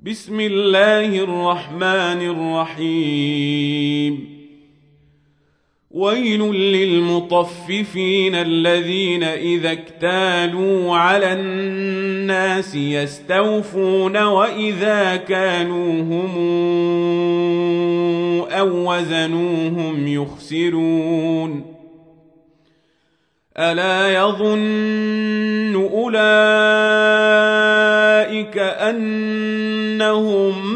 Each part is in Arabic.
بسم الله الرحمن الرحيم. ويل للمطففين الذين إذا اكتالوا على الناس يستوفون وإذا كانوهم أو وزنوهم يخسرون. ألا يظن أولئك أنهم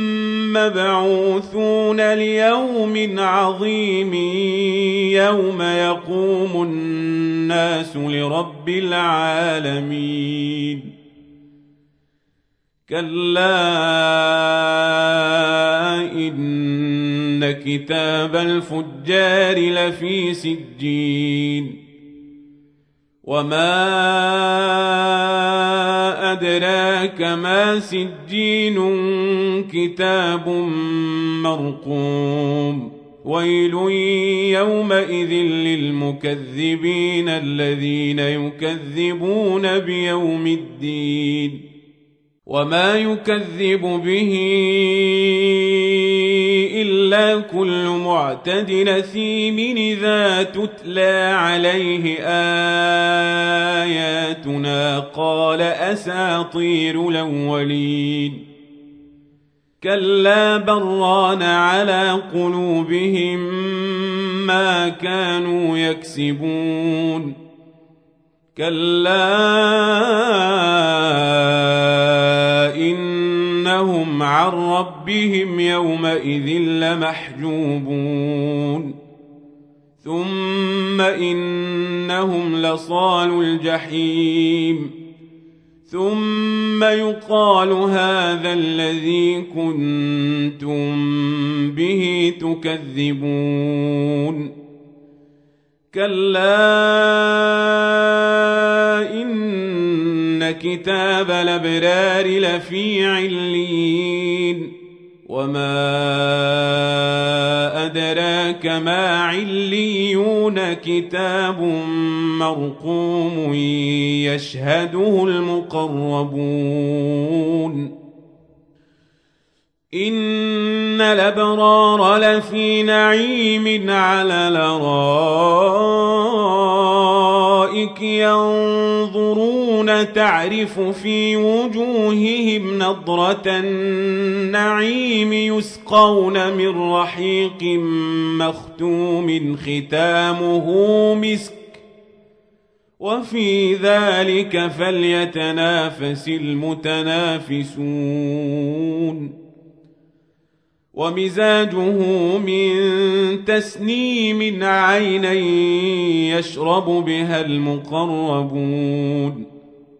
مبعوثون ليوم عظيم يوم يقوم الناس لرب العالمين. كلا إن كتاب الفجار لفي سجين. وما أدراك ما سجين كتاب مرقوم. ويل يومئذ للمكذبين الذين يكذبون بيوم الدين. وما يكذب به إلا كل معتد أثيم إذا تتلى عليه آياتنا قال أساطير الأولين. كلا بران على قلوبهم ما كانوا يكسبون. كلا إنهم عن ربهم يومئذ لمحجوبون. ثم إنهم لصالو الجحيم. ثم يقال هذا الذي كنتم به تكذبون. كلا إن كتاب الأبرار لفي عليين. وما أدراك ما عليون كتاب مرقوم يشهده المقربون. إن الأبرار لفي نعيم على الأرائك ينظرون تعرف في وجوههم نضرة النعيم يسقون من رحيق مختوم ختامه مسك وفي ذلك فليتنافس المتنافسون. ومزاجه من تسنيم عينا يشرب بها المقربون.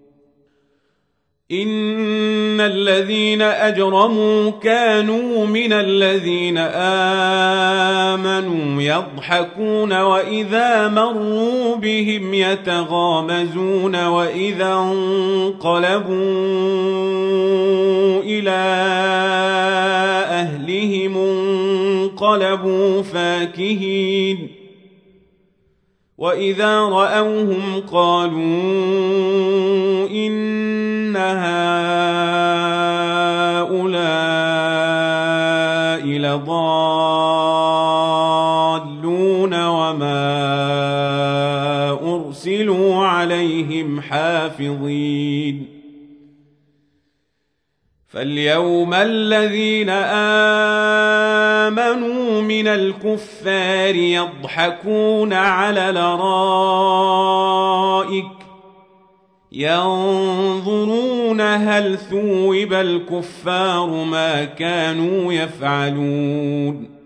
إن الذين أجرموا كانوا من الذين آمنوا يضحكون وإذا مروا بهم يتغامزون وإذا انقلبوا إلى أهلهم انقلبوا فاكهين. وإذا رأوهم قالوا إن هؤلاء لضالون وما أرسلوا عليهم حافظين. فاليوم الذين آمنوا من الكفار يضحكون على الأرائك ينظرون هل ثوب الكفار ما كانوا يفعلون.